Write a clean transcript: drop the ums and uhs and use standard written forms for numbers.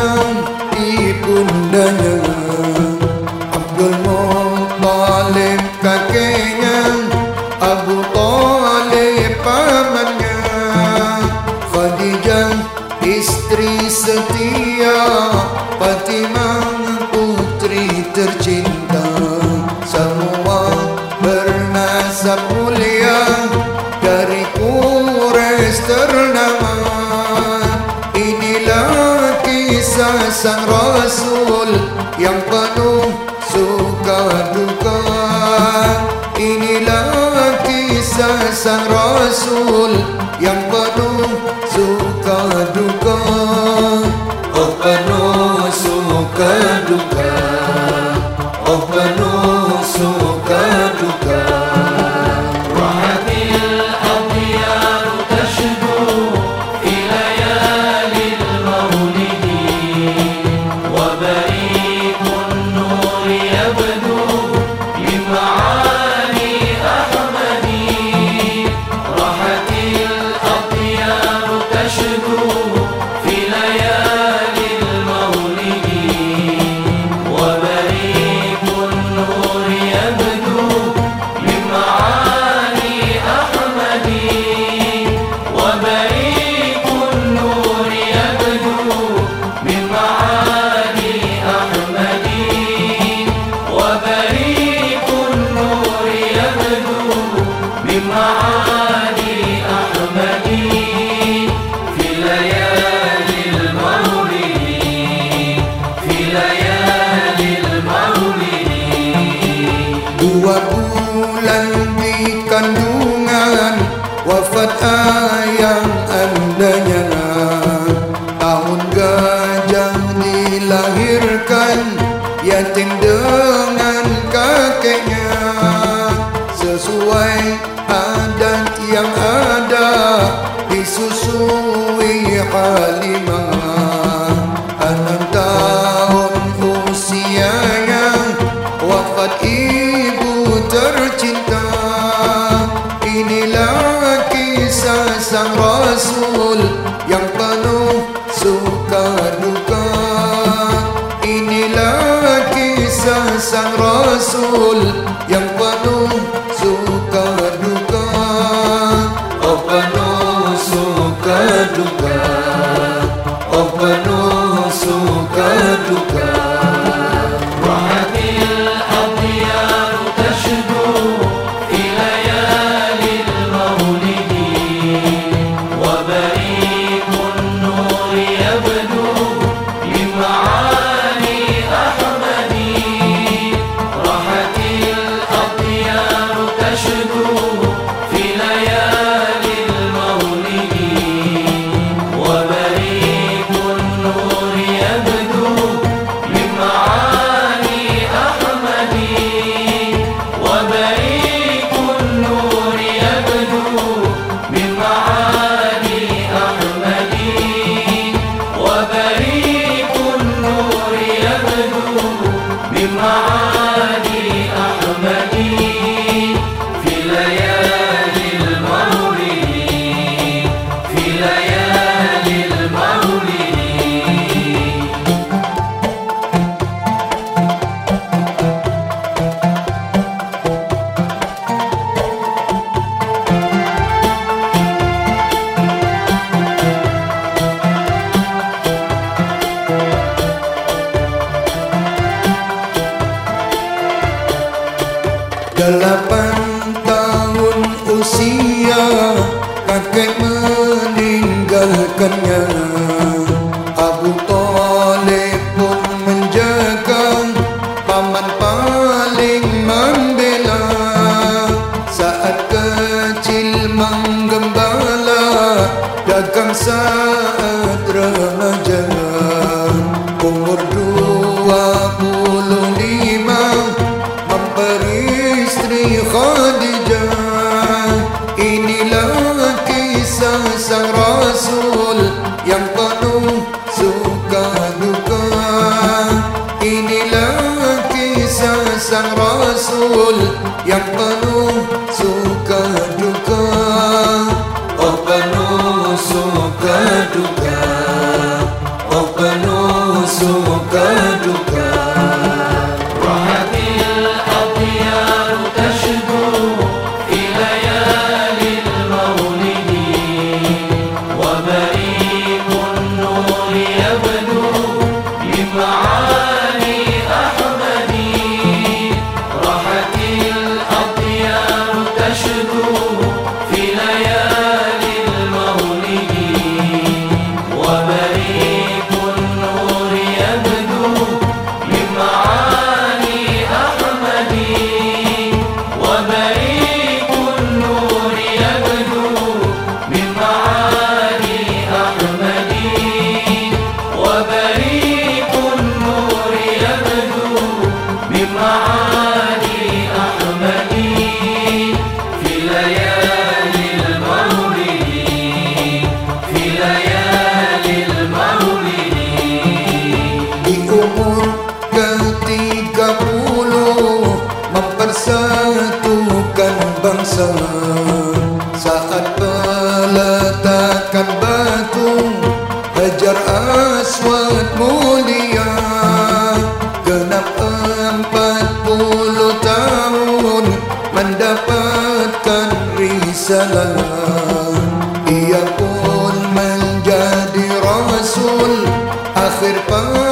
pedang di pundanya. Abdul Muttalib kakeknya, Abu Talib pamannya, Khadijah istri setia, Fatimah putri tercinta. Semua bernasab mulia, dari Quraisy ternama. Inilah kisah sang Rasul yang penuh suka duka. Inilah kisah sang Rasul yang penuh suka duka. Oh penuh suka duka, oh penuh suka duka. Dua bulan di kandungan, wafat ayang andanya. Tahun gajah dilahirkan, yatim dengan kakeknya. Sesuai adat yang ada, disusui Halimah. 6 tahun usianya, wafat ibu tercinta. Inilah kisah sang Rasul yang penuh suka duka. Inilah kisah sang Rasul yang penuh suka duka. Oh penuh suka duka, oh penuh suka duka. Delapan tahun usia, kakek meninggalkannya. Abu Talib pun menjaga, paman paling membela. Saat kecil menggembala, dagang saat remaja. Umur 25, memperi istri Khadijah. Inilah kisah sang Rasul yang penuh suka duka. Inilah kisah sang Rasul yang penuh suka duka. Oh penuh suka duka, oh penuh suka duka. Rahatil adiyar tashdu fi layalil maulidi, wa bariqun nur yabdu min ma'ani ahmadi. Rahatil adiyar tashdu fi layalil maulidi, wa bariqun nur yabdu min ma'ani ahmadi. Wa bariqun nur yabdu min ma'ani ahmadi. Wa bariqun nur yabdu min ma'ani ahmadi fi layalil maulidi, fi layalil maulidi. Di umur ke-30 mempersatukan bangsa, saat peletakan batu Hajar Aswad mulia. Genap 40 tahun mendapatkan risalah, ia pun menjadi Rasul akhir